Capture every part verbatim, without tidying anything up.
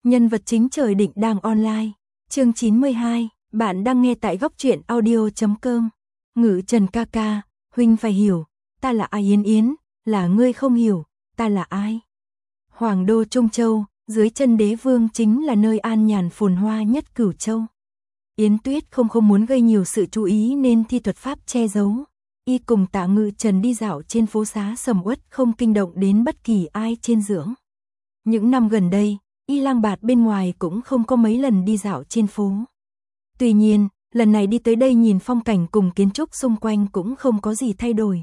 Nhân vật chính trời định đang online. Chương chín mươi hai, bạn đang nghe tại góc truyện audio chấm com. Ngự Trần ca ca, huynh phải hiểu, ta là ai Yến Yến, là ngươi không hiểu, ta là ai? Hoàng đô Trung Châu, dưới chân đế vương chính là nơi an nhàn phồn hoa nhất Cửu Châu. Yến Tuyết không không muốn gây nhiều sự chú ý nên thi thuật pháp che giấu. Y cùng Tạ Ngự Trần đi dạo trên phố xá sầm uất không kinh động đến bất kỳ ai trên dưỡng. Những năm gần đây, Y lang bạt bên ngoài cũng không có mấy lần đi dạo trên phố. Tuy nhiên, lần này đi tới đây nhìn phong cảnh cùng kiến trúc xung quanh cũng không có gì thay đổi.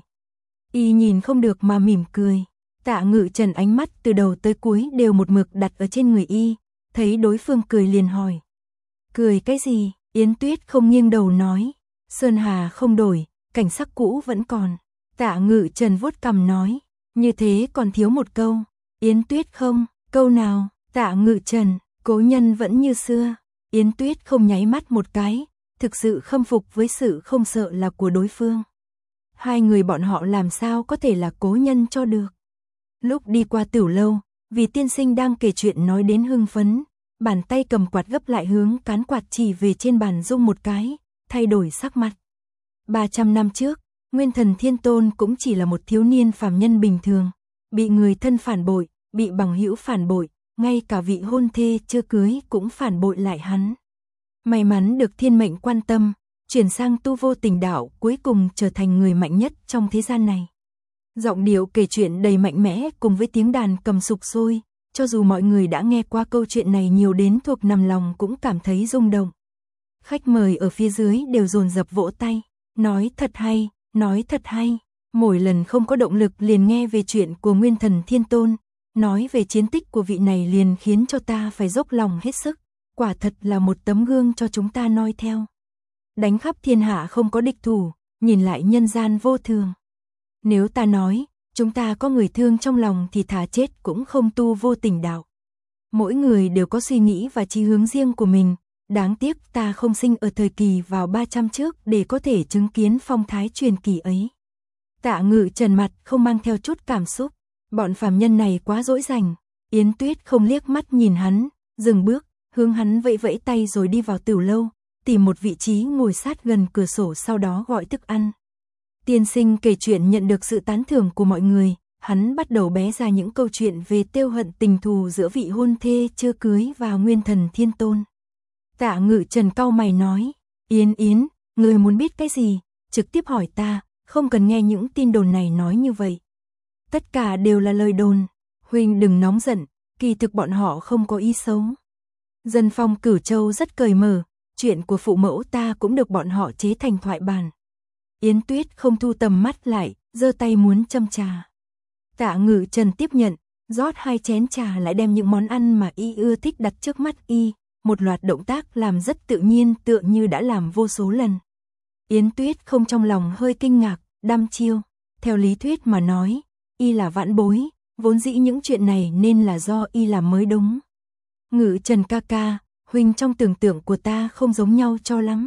Y nhìn không được mà mỉm cười. Tạ Ngự Trần ánh mắt từ đầu tới cuối đều một mực đặt ở trên người Y, thấy đối phương cười liền hỏi. Cười cái gì? Yến Tuyết không nghiêng đầu nói. Sơn hà không đổi, cảnh sắc cũ vẫn còn. Tạ Ngự Trần vuốt cằm nói. Như thế còn thiếu một câu. Yến Tuyết không, câu nào? Tạ Ngự Trần, cố nhân vẫn như xưa. Yến Tuyết không nháy mắt một cái, thực sự khâm phục với sự không sợ là của đối phương. Hai người bọn họ làm sao có thể là cố nhân cho được. Lúc đi qua Tửu lâu, vì tiên sinh đang kể chuyện nói đến hưng phấn, bàn tay cầm quạt gấp lại hướng cán quạt chỉ về trên bàn rung một cái, thay đổi sắc mặt. ba trăm năm trước, Nguyên Thần Thiên Tôn cũng chỉ là một thiếu niên phàm nhân bình thường, bị người thân phản bội, bị bằng hữu phản bội, ngay cả vị hôn thê chưa cưới cũng phản bội lại hắn. May mắn được thiên mệnh quan tâm, chuyển sang tu vô tình đạo, cuối cùng trở thành người mạnh nhất trong thế gian này. Giọng điệu kể chuyện đầy mạnh mẽ cùng với tiếng đàn cầm sục sôi, cho dù mọi người đã nghe qua câu chuyện này nhiều đến thuộc nằm lòng cũng cảm thấy rung động. Khách mời ở phía dưới đều dồn dập vỗ tay, nói thật hay, nói thật hay. Mỗi lần không có động lực liền nghe về chuyện của Nguyên Thần Thiên Tôn, nói về chiến tích của vị này liền khiến cho ta phải dốc lòng hết sức, quả thật là một tấm gương cho chúng ta noi theo. Đánh khắp thiên hạ không có địch thủ, nhìn lại nhân gian vô thường. Nếu ta nói, chúng ta có người thương trong lòng thì thà chết cũng không tu vô tình đạo. Mỗi người đều có suy nghĩ và chí hướng riêng của mình, đáng tiếc ta không sinh ở thời kỳ vào ba trăm trước để có thể chứng kiến phong thái truyền kỳ ấy. Tạ Ngự Trần mặt không mang theo chút cảm xúc. Bọn phàm nhân này quá dỗi dành. Yến Tuyết không liếc mắt nhìn hắn, dừng bước, hướng hắn vẫy vẫy tay rồi đi vào Tửu lâu, tìm một vị trí ngồi sát gần cửa sổ sau đó gọi thức ăn. Tiên sinh kể chuyện nhận được sự tán thưởng của mọi người, hắn bắt đầu bé ra những câu chuyện về tiêu hận tình thù giữa vị hôn thê chưa cưới và Nguyên Thần Thiên Tôn. Tạ Ngự Trần cau mày nói, Yến Yến, người muốn biết cái gì, trực tiếp hỏi ta, không cần nghe những tin đồn này nói như vậy. Tất cả đều là lời đồn, huynh đừng nóng giận, kỳ thực bọn họ không có ý xấu. Dân phong Cửu Châu rất cởi mở, chuyện của phụ mẫu ta cũng được bọn họ chế thành thoại bản. Yến Tuyết không thu tầm mắt lại, giơ tay muốn châm trà. Tạ Ngự Trần tiếp nhận, rót hai chén trà lại đem những món ăn mà y ưa thích đặt trước mắt y, một loạt động tác làm rất tự nhiên tựa như đã làm vô số lần. Yến Tuyết không trong lòng hơi kinh ngạc, đăm chiêu, theo lý thuyết mà nói, y là vãn bối, vốn dĩ những chuyện này nên là do y làm mới đúng. Ngự Trần ca ca, huynh trong tưởng tượng của ta không giống nhau cho lắm.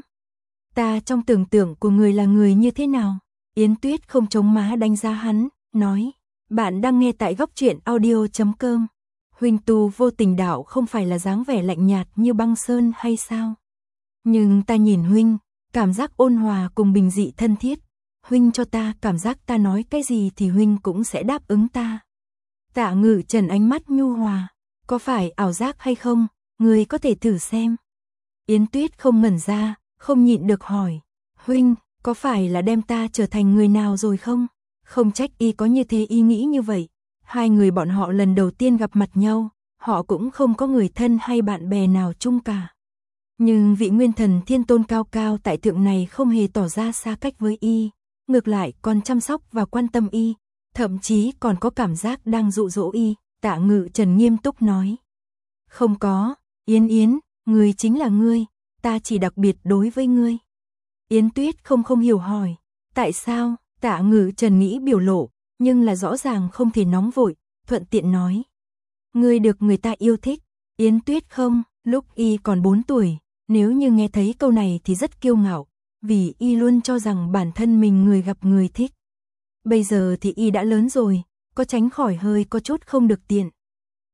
Ta trong tưởng tượng của người là người như thế nào? Yến Tuyết không chống má đánh giá hắn, nói, bạn đang nghe tại góc truyện audio chấm com. Huynh tu vô tình đạo không phải là dáng vẻ lạnh nhạt như băng sơn hay sao? Nhưng ta nhìn huynh, cảm giác ôn hòa cùng bình dị thân thiết. Huynh cho ta cảm giác ta nói cái gì thì huynh cũng sẽ đáp ứng ta. Tạ Ngự Trần ánh mắt nhu hòa, có phải ảo giác hay không, người có thể thử xem. Yến Tuyết không ngẩn ra, không nhịn được hỏi, huynh, có phải là đem ta trở thành người nào rồi không? Không trách y có như thế ý nghĩ như vậy, hai người bọn họ lần đầu tiên gặp mặt nhau, họ cũng không có người thân hay bạn bè nào chung cả. Nhưng vị Nguyên Thần Thiên Tôn cao cao tại thượng này không hề tỏ ra xa cách với y, ngược lại còn chăm sóc và quan tâm y, thậm chí còn có cảm giác đang dụ dỗ y. Tạ Ngự Trần nghiêm túc nói, không có, Yến Yến, ngươi chính là ngươi, ta chỉ đặc biệt đối với ngươi. Yến Tuyết không không hiểu hỏi, tại sao? Tạ Ngự Trần nghĩ biểu lộ, nhưng là rõ ràng không thể nóng vội, thuận tiện nói, ngươi được người ta yêu thích. Yến Tuyết không, lúc y còn bốn tuổi, nếu như nghe thấy câu này thì rất kiêu ngạo, vì y luôn cho rằng bản thân mình người gặp người thích. Bây giờ thì y đã lớn rồi, có tránh khỏi hơi có chút không được tiện.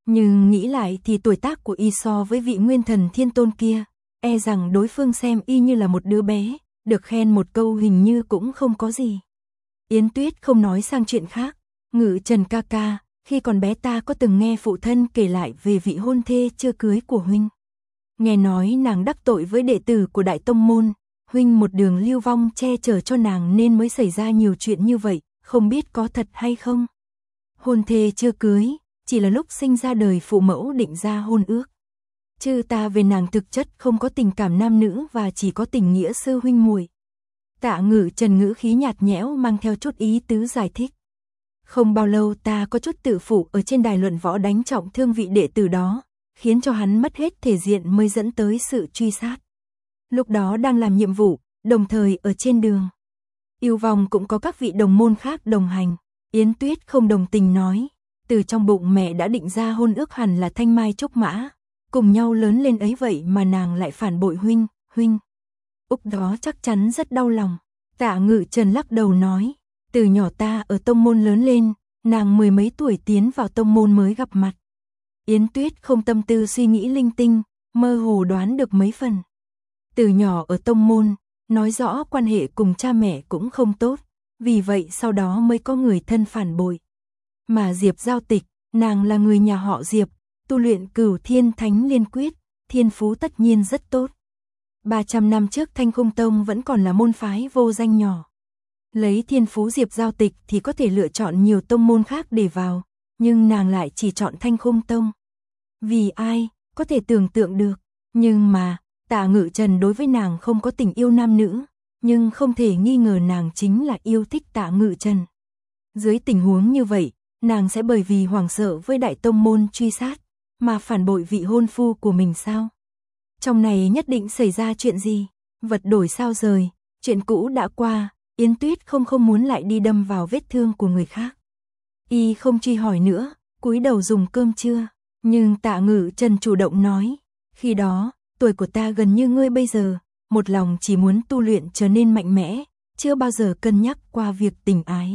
Nhưng nghĩ lại thì tuổi tác của y so với vị nguyên thần thiên tôn kia, e rằng đối phương xem y như là một đứa bé, được khen một câu hình như cũng không có gì. Yến Tuyết không nói sang chuyện khác, Ngự Trần ca ca, khi còn bé ta có từng nghe phụ thân kể lại về vị hôn thê chưa cưới của huynh. Nghe nói nàng đắc tội với đệ tử của Đại Tông Môn, huynh một đường lưu vong che chở cho nàng nên mới xảy ra nhiều chuyện như vậy, không biết có thật hay không. Hôn thê chưa cưới, chỉ là lúc sinh ra đời phụ mẫu định ra hôn ước. Chứ ta về nàng thực chất không có tình cảm nam nữ và chỉ có tình nghĩa sư huynh muội. Tạ Ngự Trần ngữ khí nhạt nhẽo mang theo chút ý tứ giải thích. Không bao lâu ta có chút tự phụ ở trên đài luận võ đánh trọng thương vị đệ tử đó, khiến cho hắn mất hết thể diện mới dẫn tới sự truy sát. Lúc đó đang làm nhiệm vụ, đồng thời ở trên đường. Yêu vòng cũng có các vị đồng môn khác đồng hành. Yến Tuyết không đồng tình nói, từ trong bụng mẹ đã định ra hôn ước hẳn là thanh mai trúc mã, cùng nhau lớn lên ấy vậy mà nàng lại phản bội huynh, huynh. Úc đó chắc chắn rất đau lòng. Tạ Ngự Trần lắc đầu nói, từ nhỏ ta ở tông môn lớn lên, nàng mười mấy tuổi tiến vào tông môn mới gặp mặt. Yến Tuyết không tâm tư suy nghĩ linh tinh, mơ hồ đoán được mấy phần. Từ nhỏ ở tông môn, nói rõ quan hệ cùng cha mẹ cũng không tốt, vì vậy sau đó mới có người thân phản bội. Mà Diệp Giao Tịch, nàng là người nhà họ Diệp, tu luyện Cửu Thiên Thánh Liên Quyết, thiên phú tất nhiên rất tốt. ba trăm năm trước Thanh Khung Tông vẫn còn là môn phái vô danh nhỏ. Lấy thiên phú Diệp Giao Tịch thì có thể lựa chọn nhiều tông môn khác để vào, nhưng nàng lại chỉ chọn Thanh Khung Tông. Vì ai, có thể tưởng tượng được, nhưng mà, Tạ Ngự Trần đối với nàng không có tình yêu nam nữ, nhưng không thể nghi ngờ nàng chính là yêu thích Tạ Ngự Trần. Dưới tình huống như vậy, nàng sẽ bởi vì hoảng sợ với Đại Tông Môn truy sát, mà phản bội vị hôn phu của mình sao? Trong này nhất định xảy ra chuyện gì? Vật đổi sao rời, chuyện cũ đã qua, Yến Tuyết không không muốn lại đi đâm vào vết thương của người khác. Y không truy hỏi nữa, cúi đầu dùng cơm trưa, nhưng Tạ Ngự Trần chủ động nói, khi đó, tuổi của ta gần như ngươi bây giờ, một lòng chỉ muốn tu luyện trở nên mạnh mẽ, chưa bao giờ cân nhắc qua việc tình ái.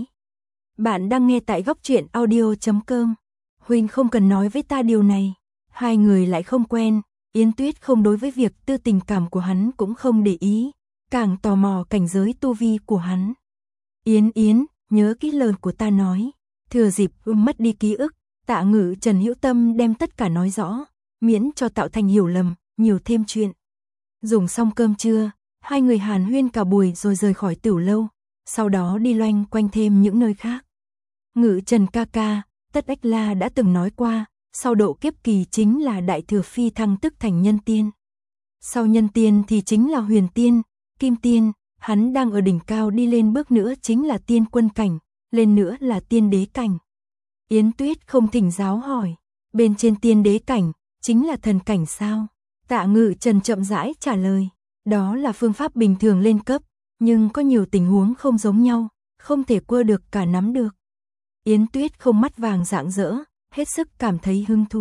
Bạn đang nghe tại góc truyện audio chấm com. Huynh không cần nói với ta điều này. Hai người lại không quen, Yến Tuyết không đối với việc tư tình cảm của hắn cũng không để ý, càng tò mò cảnh giới tu vi của hắn. Yến Yến, nhớ kỹ lời của ta nói. Thừa dịp mất đi ký ức, Tạ Ngự Trần hữu tâm đem tất cả nói rõ, miễn cho tạo thành hiểu lầm, nhiều thêm chuyện. Dùng xong cơm trưa, hai người hàn huyên cả buổi rồi rời khỏi tiểu lâu, sau đó đi loanh quanh thêm những nơi khác. Ngự Trần ca ca, Tất Ách La đã từng nói qua, sau độ kiếp kỳ chính là đại thừa phi thăng tức thành nhân tiên. Sau nhân tiên thì chính là huyền tiên, kim tiên, hắn đang ở đỉnh cao đi lên bước nữa chính là tiên quân cảnh, lên nữa là tiên đế cảnh. Yến Tuyết không thỉnh giáo hỏi, bên trên tiên đế cảnh, chính là thần cảnh sao? Tạ Ngự Trần chậm rãi trả lời, đó là phương pháp bình thường lên cấp, nhưng có nhiều tình huống không giống nhau, không thể quơ được cả nắm được. Yến Tuyết không mắt vàng rạng rỡ, hết sức cảm thấy hứng thú.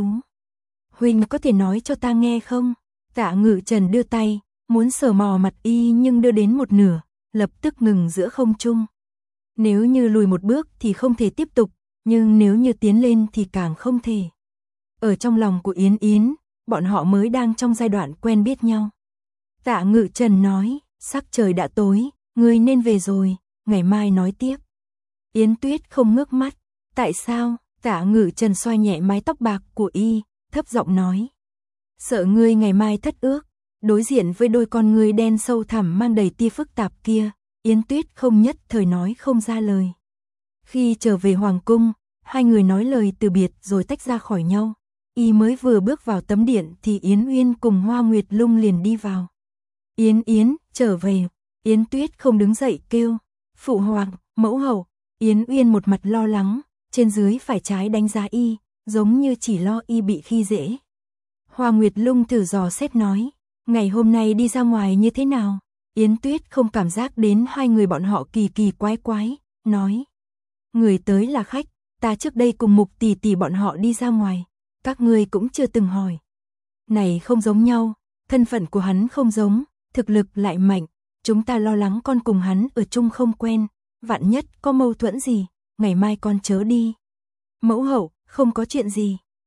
Huynh có thể nói cho ta nghe không? Tạ Ngự Trần đưa tay, muốn sờ mò mặt y nhưng đưa đến một nửa, lập tức ngừng giữa không trung. Nếu như lùi một bước thì không thể tiếp tục, nhưng nếu như tiến lên thì càng không thể. Ở trong lòng của Yến Yến, bọn họ mới đang trong giai đoạn quen biết nhau. Tạ Ngự Trần nói, sắc trời đã tối, ngươi nên về rồi, ngày mai nói tiếp. Yến Tuyết không ngước mắt, tại sao? Tạ Ngự Trần xoa nhẹ mái tóc bạc của y, thấp giọng nói. Sợ ngươi ngày mai thất ước, đối diện với đôi con ngươi đen sâu thẳm mang đầy tia phức tạp kia, Yến Tuyết không nhất thời nói không ra lời. Khi trở về Hoàng Cung, hai người nói lời từ biệt rồi tách ra khỏi nhau. Y mới vừa bước vào tấm điện thì Yến Uyên cùng Hoa Nguyệt Lung liền đi vào. Yến Yến, trở về. Yến Tuyết không đứng dậy kêu. Phụ hoàng, mẫu hậu. Yến Uyên một mặt lo lắng, trên dưới phải trái đánh giá y, giống như chỉ lo y bị khi dễ. Hoa Nguyệt Lung thử dò xét nói, ngày hôm nay đi ra ngoài như thế nào? Yến Tuyết không cảm giác đến hai người bọn họ kỳ kỳ quái quái, nói. Người tới là khách, ta trước đây cùng Mục tỷ tỷ bọn họ đi ra ngoài, các ngươi cũng chưa từng hỏi. Này không giống nhau, thân phận của hắn không giống, thực lực lại mạnh, chúng ta lo lắng con cùng hắn ở chung không quen, vạn nhất có mâu thuẫn gì, ngày mai con chớ đi. Mẫu hậu, không có chuyện gì.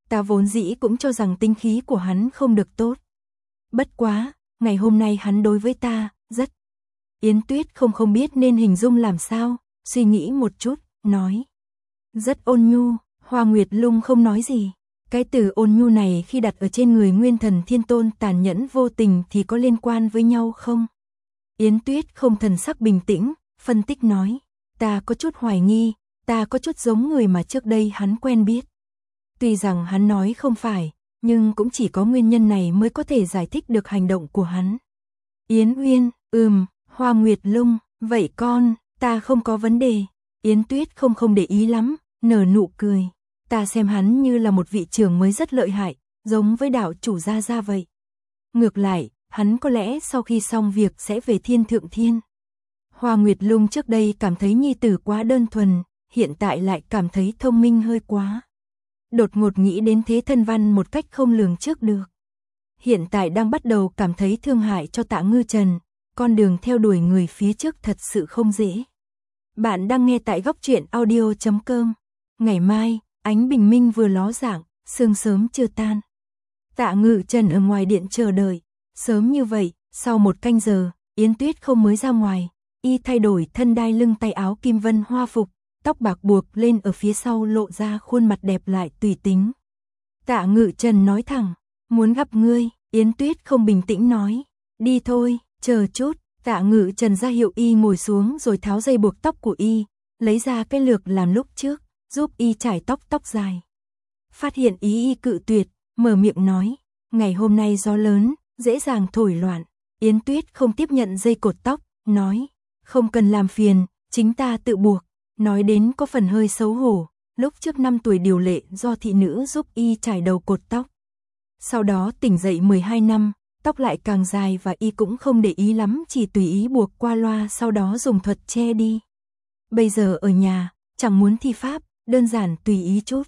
Ta vốn dĩ cũng cho rằng tính khí của hắn không được tốt. Bất quá, ngày hôm nay hắn đối với ta, rất... Yến Tuyết không không biết nên hình dung làm sao, suy nghĩ một chút, nói. Rất ôn nhu, Hoa Nguyệt Lung không nói gì. Cái từ ôn nhu này khi đặt ở trên người Nguyên Thần Thiên Tôn tàn nhẫn vô tình thì có liên quan với nhau không? Yến Tuyết không thần sắc bình tĩnh, phân tích nói. Ta có chút hoài nghi, ta có chút giống người mà trước đây hắn quen biết. Tuy rằng hắn nói không phải, nhưng cũng chỉ có nguyên nhân này mới có thể giải thích được hành động của hắn. Yến Uyên, ừm, Hoa Nguyệt Lung, vậy con, ta không có vấn đề. Yến Tuyết không không để ý lắm, nở nụ cười. Ta xem hắn như là một vị trưởng mới rất lợi hại, giống với đạo chủ Gia Gia vậy. Ngược lại, hắn có lẽ sau khi xong việc sẽ về Thiên Thượng Thiên. Hoa Nguyệt Lung trước đây cảm thấy nhi tử quá đơn thuần, hiện tại lại cảm thấy thông minh hơi quá. Đột ngột nghĩ đến thế thân văn một cách không lường trước được. Hiện tại đang bắt đầu cảm thấy thương hại cho Tạ Ngư Trần, con đường theo đuổi người phía trước thật sự không dễ. Bạn đang nghe tại góc truyện audio chấm com. Ngày mai, ánh bình minh vừa ló dạng, sương sớm chưa tan. Tạ Ngự Trần ở ngoài điện chờ đợi. Sớm như vậy, sau một canh giờ, Yến Tuyết không mới ra ngoài. Y thay đổi thân đai lưng tay áo kim vân hoa phục, tóc bạc buộc lên ở phía sau lộ ra khuôn mặt đẹp lại tùy tính. Tạ Ngự Trần nói thẳng, muốn gặp ngươi. Yến Tuyết không bình tĩnh nói, đi thôi, chờ chút. Tạ Ngự Trần ra hiệu Y ngồi xuống rồi tháo dây buộc tóc của Y, lấy ra cái lược làm lúc trước, giúp Y chải tóc tóc dài. Phát hiện ý Y cự tuyệt, mở miệng nói, ngày hôm nay gió lớn, dễ dàng thổi loạn. Yến Tuyết không tiếp nhận dây cột tóc, nói, không cần làm phiền, chính ta tự buộc. Nói đến có phần hơi xấu hổ, lúc trước năm tuổi điều lệ do thị nữ giúp Y chải đầu cột tóc. Sau đó tỉnh dậy mười hai năm, tóc lại càng dài và Y cũng không để ý lắm, chỉ tùy ý buộc qua loa sau đó dùng thuật che đi. Bây giờ ở nhà, chẳng muốn thi pháp, đơn giản tùy ý chút.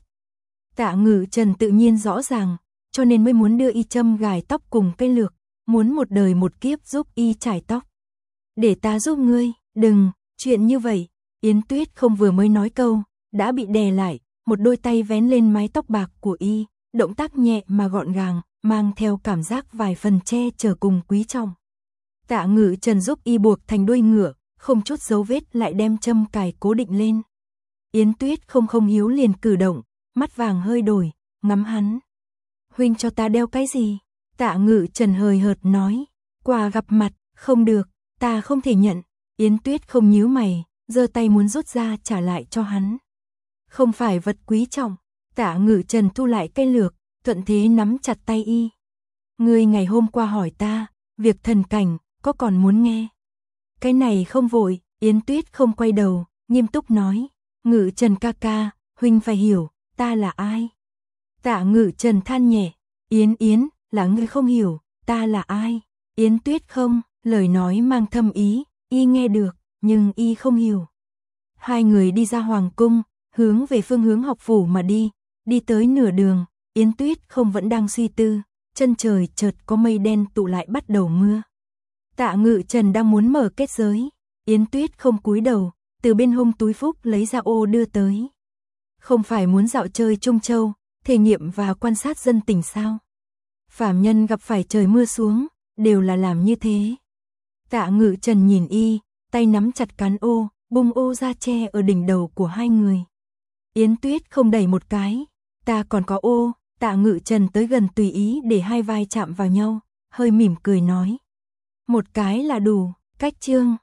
Tạ Ngự Trần tự nhiên rõ ràng, cho nên mới muốn đưa Y châm gài tóc cùng cây lược, muốn một đời một kiếp giúp Y chải tóc. Để ta giúp ngươi, đừng, chuyện như vậy. Yến Tuyết không vừa mới nói câu, đã bị đè lại, một đôi tay vén lên mái tóc bạc của Y, động tác nhẹ mà gọn gàng, mang theo cảm giác vài phần che chở cùng quý trọng. Tạ Ngự Trần giúp Y buộc thành đuôi ngựa, không chút dấu vết lại đem châm cài cố định lên. Yến Tuyết không không hiếu liền cử động, mắt vàng hơi đổi, ngắm hắn. Huynh cho ta đeo cái gì? Tạ Ngự Trần hời hợt nói, quà gặp mặt, không được, ta không thể nhận. Yến Tuyết không nhíu mày, giơ tay muốn rút ra trả lại cho hắn. Không phải vật quý trọng. Tạ Ngự Trần thu lại cây lược, thuận thế nắm chặt tay Y. Ngươi ngày hôm qua hỏi ta, việc thần cảnh, có còn muốn nghe? Cái này không vội. Yến Tuyết không quay đầu, nghiêm túc nói, Ngự Trần ca ca, huynh phải hiểu, ta là ai? Tạ Ngự Trần than nhẹ, Yến Yến, là ngươi không hiểu, ta là ai? Yến Tuyết không, lời nói mang thâm ý, Y nghe được, nhưng Y không hiểu. Hai người đi ra hoàng cung, hướng về phương hướng học phủ mà đi, đi tới nửa đường, Yến Tuyết không vẫn đang suy tư, chân trời chợt có mây đen tụ lại bắt đầu mưa. Tạ Ngự Trần đang muốn mở kết giới, Yến Tuyết không cúi đầu, từ bên hông túi phúc lấy ra ô đưa tới. Không phải muốn dạo chơi Trung Châu, thể nghiệm và quan sát dân tình sao? Phàm nhân gặp phải trời mưa xuống, đều là làm như thế. Tạ Ngự Trần nhìn Y, tay nắm chặt cán ô, bung ô ra che ở đỉnh đầu của hai người. Yến Tuyết không đẩy một cái, ta còn có ô. Tạ Ngự Trần tới gần tùy ý để hai vai chạm vào nhau, hơi mỉm cười nói. Một cái là đủ, cách chương.